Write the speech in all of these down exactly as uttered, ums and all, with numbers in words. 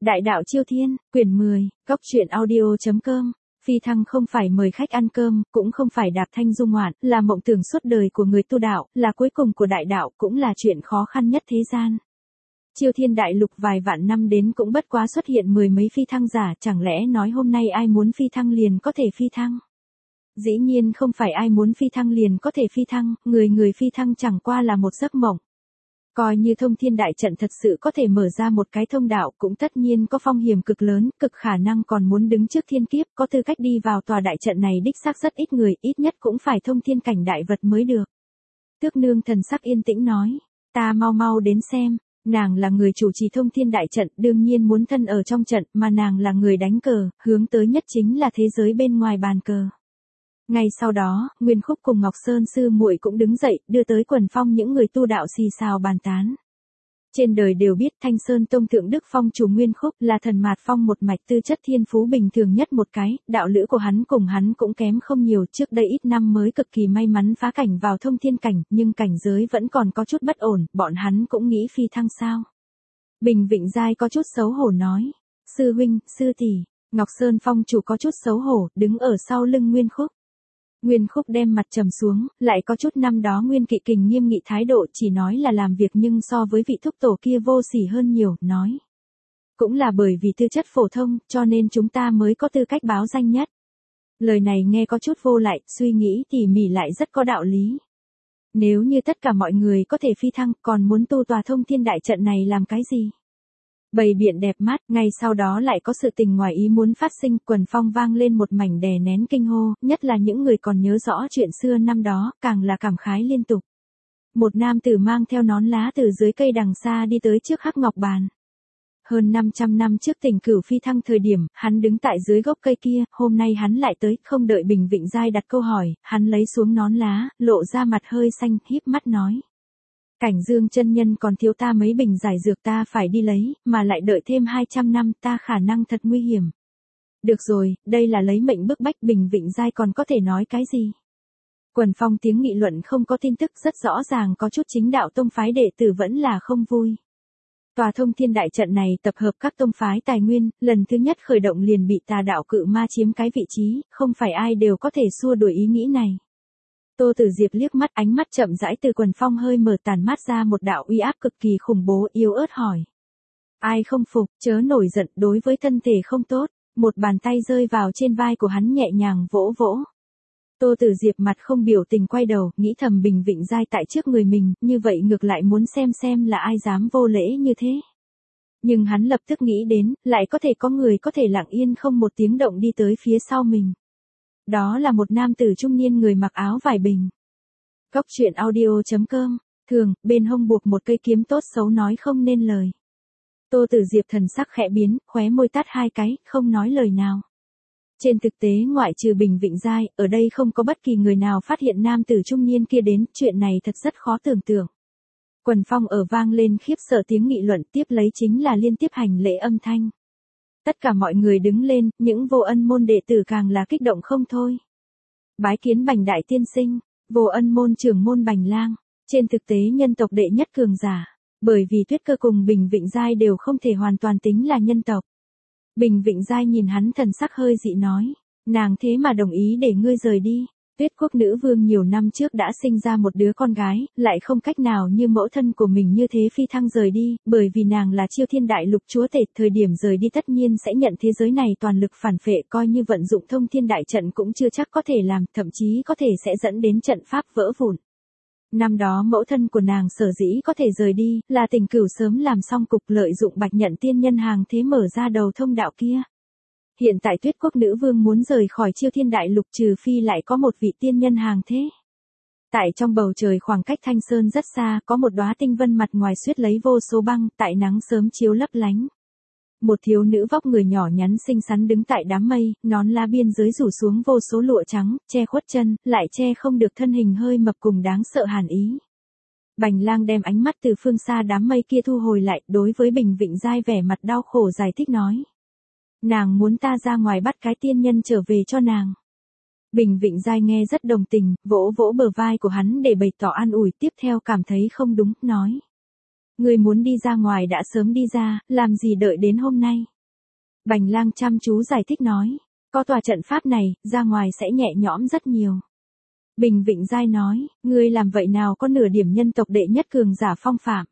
Đại đạo Chiêu Thiên, quyển mười, góc truyện audio.com. Phi thăng không phải mời khách ăn cơm, cũng không phải đạp thanh dung ngoạn, là mộng tưởng suốt đời của người tu đạo, là cuối cùng của đại đạo, cũng là chuyện khó khăn nhất thế gian. Chiêu Thiên đại lục vài vạn năm đến cũng bất quá xuất hiện mười mấy phi thăng giả, chẳng lẽ nói hôm nay ai muốn phi thăng liền có thể phi thăng? Dĩ nhiên không phải ai muốn phi thăng liền có thể phi thăng, người người phi thăng chẳng qua là một giấc mộng. Coi như thông thiên đại trận thật sự có thể mở ra một cái thông đạo cũng tất nhiên có phong hiểm cực lớn, cực khả năng còn muốn đứng trước thiên kiếp, có tư cách đi vào tòa đại trận này đích xác rất ít người, ít nhất cũng phải thông thiên cảnh đại vật mới được. Tước nương thần sắc yên tĩnh nói, ta mau mau đến xem, nàng là người chủ trì thông thiên đại trận, đương nhiên muốn thân ở trong trận, mà nàng là người đánh cờ, hướng tới nhất chính là thế giới bên ngoài bàn cờ. Ngay sau đó, Nguyên Khúc cùng Ngọc Sơn sư muội cũng đứng dậy, đưa tới quần phong những người tu đạo xì xào bàn tán. Trên đời đều biết Thanh Sơn Tông Thượng Đức Phong chủ Nguyên Khúc là thần mạt phong một mạch tư chất thiên phú bình thường nhất một cái, đạo lữ của hắn cùng hắn cũng kém không nhiều, trước đây ít năm mới cực kỳ may mắn phá cảnh vào thông thiên cảnh, nhưng cảnh giới vẫn còn có chút bất ổn, bọn hắn cũng nghĩ phi thăng sao. Bình Vịnh Giai có chút xấu hổ nói, sư huynh, sư tỷ. Ngọc Sơn Phong chủ có chút xấu hổ, đứng ở sau lưng Nguyên Khúc. Nguyên Khúc đem mặt trầm xuống, lại có chút năm đó Nguyên Kỵ Kình nghiêm nghị thái độ, chỉ nói là làm việc nhưng so với vị thúc tổ kia vô sỉ hơn nhiều, nói. Cũng là bởi vì tư chất phổ thông, cho nên chúng ta mới có tư cách báo danh nhất. Lời này nghe có chút vô lại, suy nghĩ tỉ mỉ lại rất có đạo lý. Nếu như tất cả mọi người có thể phi thăng, còn muốn tu tòa thông thiên đại trận này làm cái gì? Bày biện đẹp mắt, ngay sau đó lại có sự tình ngoài ý muốn phát sinh, quần phong vang lên một mảnh đè nén kinh hô, nhất là những người còn nhớ rõ chuyện xưa năm đó, càng là cảm khái liên tục. Một nam tử mang theo nón lá từ dưới cây đằng xa đi tới trước Hắc Ngọc Bàn. Hơn năm trăm năm trước Tình Cửu phi thăng thời điểm, hắn đứng tại dưới gốc cây kia, hôm nay hắn lại tới, không đợi Bình Vịnh Giai đặt câu hỏi, hắn lấy xuống nón lá, lộ ra mặt hơi xanh, híp mắt nói. Cảnh Dương chân nhân còn thiếu ta mấy bình giải dược ta phải đi lấy, mà lại đợi thêm hai trăm năm ta khả năng thật nguy hiểm. Được rồi, đây là lấy mệnh bức bách, Bình Vịnh Giai còn có thể nói cái gì? Quần phong tiếng nghị luận không có tin tức, rất rõ ràng có chút chính đạo tông phái đệ tử vẫn là không vui. Tòa thông thiên đại trận này tập hợp các tông phái tài nguyên, lần thứ nhất khởi động liền bị tà đạo cự ma chiếm cái vị trí, không phải ai đều có thể xua đuổi ý nghĩ này. Tô Tử Diệp liếc mắt, ánh mắt chậm rãi từ quần phong hơi mở tàn mát ra một đạo uy áp cực kỳ khủng bố, yếu ớt hỏi. Ai không phục, chớ nổi giận, đối với thân thể không tốt, một bàn tay rơi vào trên vai của hắn nhẹ nhàng vỗ vỗ. Tô Tử Diệp mặt không biểu tình quay đầu, nghĩ thầm Bình Vịnh Giai tại trước người mình, như vậy ngược lại muốn xem xem là ai dám vô lễ như thế. Nhưng hắn lập tức nghĩ đến, lại có thể có người có thể lặng yên không một tiếng động đi tới phía sau mình. Đó là một nam tử trung niên người mặc áo vải bình. Góc truyện audio.com, thường, bên hông buộc một cây kiếm tốt xấu nói không nên lời. Tô Tử Diệp thần sắc khẽ biến, khóe môi tát hai cái, không nói lời nào. Trên thực tế ngoại trừ Bình Vịnh Giai, ở đây không có bất kỳ người nào phát hiện nam tử trung niên kia đến, chuyện này thật rất khó tưởng tượng. Quần phong ở vang lên khiếp sợ tiếng nghị luận, tiếp lấy chính là liên tiếp hành lễ âm thanh. Tất cả mọi người đứng lên, những vô ân môn đệ tử càng là kích động không thôi. Bái kiến Bành đại tiên sinh, vô ân môn trưởng môn Bành Lang, trên thực tế nhân tộc đệ nhất cường giả, bởi vì Tuyết Cơ cùng Bình Vịnh Giai đều không thể hoàn toàn tính là nhân tộc. Bình Vịnh Giai nhìn hắn thần sắc hơi dị nói, nàng thế mà đồng ý để ngươi rời đi. Tuyết Quốc nữ vương nhiều năm trước đã sinh ra một đứa con gái, lại không cách nào như mẫu thân của mình như thế phi thăng rời đi, bởi vì nàng là Chiêu Thiên đại lục chúa tể, thời điểm rời đi tất nhiên sẽ nhận thế giới này toàn lực phản phệ, coi như vận dụng thông thiên đại trận cũng chưa chắc có thể làm, thậm chí có thể sẽ dẫn đến trận pháp vỡ vụn. Năm đó mẫu thân của nàng sở dĩ có thể rời đi, là Tình Cửu sớm làm xong cục lợi dụng Bạch Nhận tiên nhân hàng thế mở ra đầu thông đạo kia. Hiện tại Tuyết Quốc nữ vương muốn rời khỏi Chiêu Thiên đại lục trừ phi lại có một vị tiên nhân hàng thế. Tại trong bầu trời khoảng cách Thanh Sơn rất xa, có một đóa tinh vân mặt ngoài xuyết lấy vô số băng, tại nắng sớm chiếu lấp lánh. Một thiếu nữ vóc người nhỏ nhắn xinh xắn đứng tại đám mây, nón lá biên dưới rủ xuống vô số lụa trắng, che khuất chân, lại che không được thân hình hơi mập cùng đáng sợ hàn ý. Bành Lang đem ánh mắt từ phương xa đám mây kia thu hồi lại, đối với Bình Vịnh Giai vẻ mặt đau khổ giải thích nói. Nàng muốn ta ra ngoài bắt cái tiên nhân trở về cho nàng. Bình Vịnh Giai nghe rất đồng tình, vỗ vỗ bờ vai của hắn để bày tỏ an ủi, tiếp theo cảm thấy không đúng, nói. Ngươi muốn đi ra ngoài đã sớm đi ra, làm gì đợi đến hôm nay. Bành Lang chăm chú giải thích nói, có tòa trận pháp này, ra ngoài sẽ nhẹ nhõm rất nhiều. Bình Vịnh Giai nói, ngươi làm vậy nào có nửa điểm nhân tộc đệ nhất cường giả phong phạm.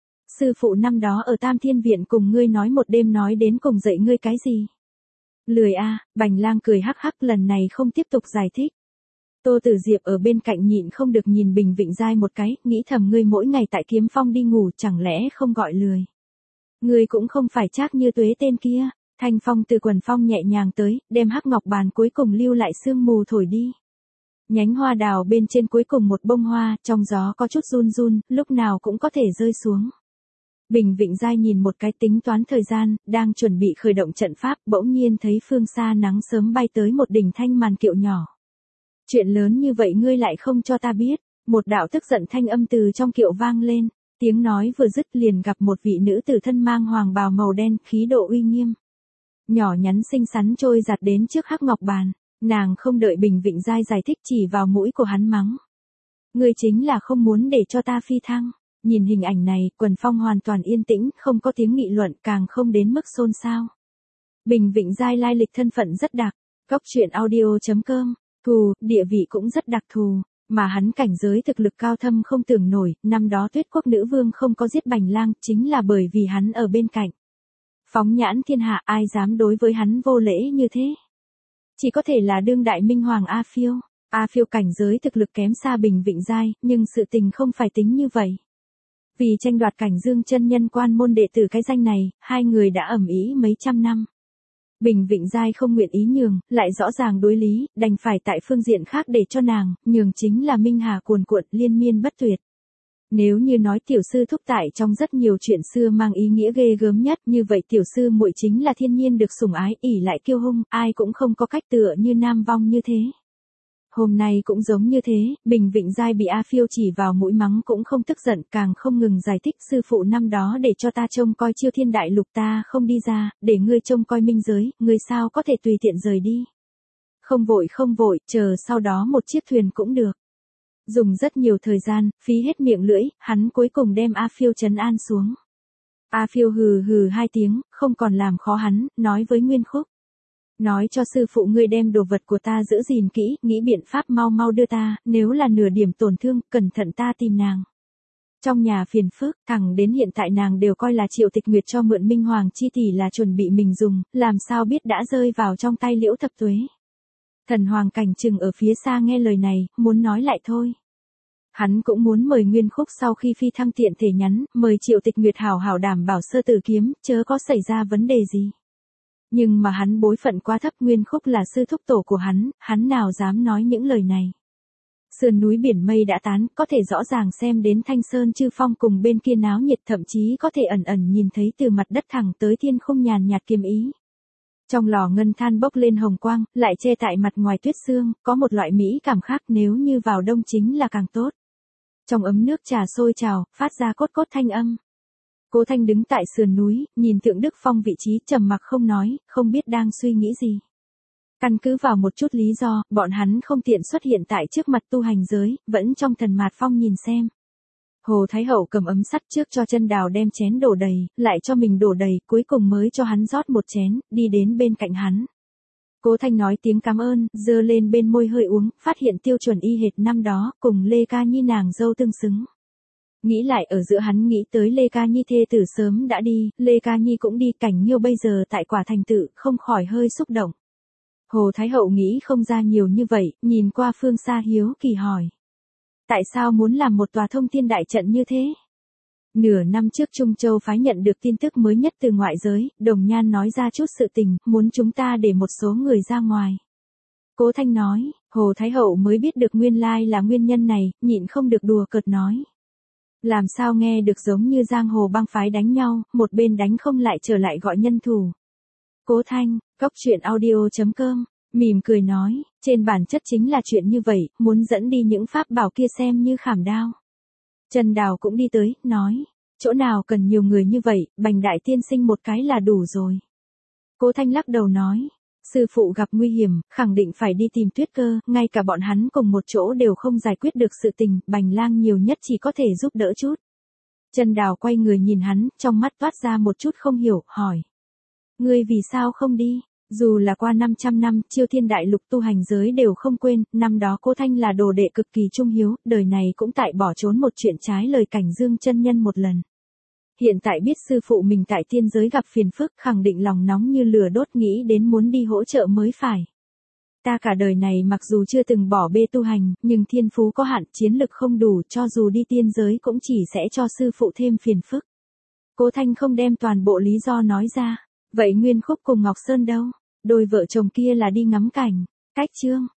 Sư phụ năm đó ở Tam Thiên Viện cùng ngươi nói một đêm nói đến cùng dạy ngươi cái gì? Lười a, à, Bành Lang cười hắc hắc lần này không tiếp tục giải thích. Tô Tử Diệp ở bên cạnh nhịn không được nhìn Bình Vịnh Giai một cái, nghĩ thầm ngươi mỗi ngày tại Kiếm Phong đi ngủ chẳng lẽ không gọi lười. Ngươi cũng không phải chắc như Tuế tên kia. Thanh phong từ quần phong nhẹ nhàng tới, đem hắc ngọc bàn cuối cùng lưu lại sương mù thổi đi. Nhánh hoa đào bên trên cuối cùng một bông hoa, trong gió có chút run run, lúc nào cũng có thể rơi xuống. Bình Vịnh Giai nhìn một cái tính toán thời gian, đang chuẩn bị khởi động trận pháp, bỗng nhiên thấy phương xa nắng sớm bay tới một đỉnh thanh màn kiệu nhỏ. Chuyện lớn như vậy ngươi lại không cho ta biết, một đạo tức giận thanh âm từ trong kiệu vang lên, tiếng nói vừa dứt liền gặp một vị nữ tử thân mang hoàng bào màu đen, khí độ uy nghiêm. Nhỏ nhắn xinh xắn trôi giặt đến trước hắc ngọc bàn, nàng không đợi Bình Vịnh Giai giải thích chỉ vào mũi của hắn mắng. Ngươi chính là không muốn để cho ta phi thăng. Nhìn hình ảnh này, quần phong hoàn toàn yên tĩnh, không có tiếng nghị luận, càng không đến mức xôn xao. Bình Vịnh Giai lai lịch thân phận rất đặc, góc truyện audio chấm com, thù, địa vị cũng rất đặc thù, mà hắn cảnh giới thực lực cao thâm không tưởng nổi, năm đó Tuyết Quốc nữ vương không có giết Bành Lang, chính là bởi vì hắn ở bên cạnh. Phóng nhãn thiên hạ ai dám đối với hắn vô lễ như thế. Chỉ có thể là đương đại minh hoàng A Phiêu. A Phiêu cảnh giới thực lực kém xa Bình Vịnh Giai, nhưng sự tình không phải tính như vậy. Vì tranh đoạt cảnh Dương chân nhân quan môn đệ tử cái danh này, hai người đã ầm ĩ mấy trăm năm. Bình Vịnh Giai không nguyện ý nhường, lại rõ ràng đối lý, đành phải tại phương diện khác để cho nàng, nhường chính là minh hà cuồn cuộn liên miên bất tuyệt. Nếu như nói tiểu sư thúc tại trong rất nhiều chuyện xưa mang ý nghĩa ghê gớm nhất, như vậy tiểu sư muội chính là thiên nhiên được sủng ái, ỷ lại kiêu hung, ai cũng không có cách tựa như nam vong như thế. Hôm nay cũng giống như thế, Bình Vịnh Giai bị A Phiêu chỉ vào mũi mắng cũng không tức giận, càng không ngừng giải thích sư phụ năm đó để cho ta trông coi Chiêu Thiên Đại Lục ta không đi ra, để ngươi trông coi minh giới, ngươi sao có thể tùy tiện rời đi. Không vội không vội, chờ sau đó một chiếc thuyền cũng được. Dùng rất nhiều thời gian, phí hết miệng lưỡi, hắn cuối cùng đem A Phiêu trấn an xuống. A Phiêu hừ hừ hai tiếng, không còn làm khó hắn, nói với Nguyên Khúc. Nói cho sư phụ ngươi đem đồ vật của ta giữ gìn kỹ, nghĩ biện pháp mau mau đưa ta, nếu là nửa điểm tổn thương, cẩn thận ta tìm nàng. Trong nhà phiền phức, thẳng đến hiện tại nàng đều coi là Triệu Tịch Nguyệt cho mượn Minh Hoàng chi tỷ là chuẩn bị mình dùng, làm sao biết đã rơi vào trong tay Liễu Thập Tuế. Thần Hoàng Cảnh Trừng ở phía xa nghe lời này, muốn nói lại thôi. Hắn cũng muốn mời Nguyên Khúc sau khi phi thăng tiện thể nhắn, mời Triệu Tịch Nguyệt hảo hảo đảm bảo sơ tử kiếm, chớ có xảy ra vấn đề gì. Nhưng mà hắn bối phận quá thấp, Nguyên Khúc là sư thúc tổ của hắn, hắn nào dám nói những lời này. Sườn núi biển mây đã tán, có thể rõ ràng xem đến Thanh Sơn Chư Phong cùng bên kia náo nhiệt, thậm chí có thể ẩn ẩn nhìn thấy từ mặt đất thẳng tới thiên không nhàn nhạt kiếm ý. Trong lò ngân than bốc lên hồng quang, lại che tại mặt ngoài tuyết sương, có một loại mỹ cảm khác, nếu như vào đông chính là càng tốt. Trong ấm nước trà sôi trào, phát ra cốt cốt thanh âm. Cố Thanh đứng tại sườn núi, nhìn Thượng Đức Phong vị trí trầm mặc không nói, không biết đang suy nghĩ gì. Căn cứ vào một chút lý do, bọn hắn không tiện xuất hiện tại trước mặt tu hành giới, vẫn trong thần mạt phong nhìn xem. Hồ Thái Hậu cầm ấm sắt trước cho Chân Đào đem chén đổ đầy, lại cho mình đổ đầy, cuối cùng mới cho hắn rót một chén, đi đến bên cạnh hắn. Cố Thanh nói tiếng cảm ơn, giơ lên bên môi hơi uống, phát hiện tiêu chuẩn y hệt năm đó, cùng Lê Ca Nhi nàng dâu tương xứng. Nghĩ lại ở giữa hắn nghĩ tới Lê Ca Nhi thê tử sớm đã đi, Lê Ca Nhi cũng đi, Cảnh Nghiêu bây giờ tại Quả Thành Tự, không khỏi hơi xúc động. Hồ Thái Hậu nghĩ không ra nhiều như vậy, nhìn qua phương xa hiếu kỳ hỏi. Tại sao muốn làm một tòa thông thiên đại trận như thế? Nửa năm trước Trung Châu phái nhận được tin tức mới nhất từ ngoại giới, Đồng Nhan nói ra chút sự tình, muốn chúng ta để một số người ra ngoài. Cố Thanh nói, Hồ Thái Hậu mới biết được nguyên lai là nguyên nhân này, nhịn không được đùa cợt nói. Làm sao nghe được giống như giang hồ bang phái đánh nhau, một bên đánh không lại trở lại gọi nhân thủ. Cố Thanh, góc truyện audio chấm com, mỉm cười nói, trên bản chất chính là chuyện như vậy, muốn dẫn đi những pháp bảo kia xem như khảm đao. Trần Đào cũng đi tới, nói, chỗ nào cần nhiều người như vậy, Bành đại tiên sinh một cái là đủ rồi. Cố Thanh lắc đầu nói, sư phụ gặp nguy hiểm, khẳng định phải đi tìm Tuyết Cơ, ngay cả bọn hắn cùng một chỗ đều không giải quyết được sự tình, Bành Lang nhiều nhất chỉ có thể giúp đỡ chút. Trần Đào quay người nhìn hắn, trong mắt toát ra một chút không hiểu, hỏi. Ngươi vì sao không đi? Dù là qua năm trăm năm, Chiêu Thiên Đại Lục tu hành giới đều không quên, năm đó Cố Thanh là đồ đệ cực kỳ trung hiếu, đời này cũng tại bỏ trốn một chuyện trái lời Cảnh Dương chân nhân một lần. Hiện tại biết sư phụ mình tại tiên giới gặp phiền phức, khẳng định lòng nóng như lửa đốt, nghĩ đến muốn đi hỗ trợ mới phải. Ta cả đời này mặc dù chưa từng bỏ bê tu hành, nhưng thiên phú có hạn, chiến lực không đủ, cho dù đi tiên giới cũng chỉ sẽ cho sư phụ thêm phiền phức. Cố Thanh không đem toàn bộ lý do nói ra. Vậy Nguyên Khúc cùng Ngọc Sơn đâu? Đôi vợ chồng kia là đi ngắm cảnh. Cách chương.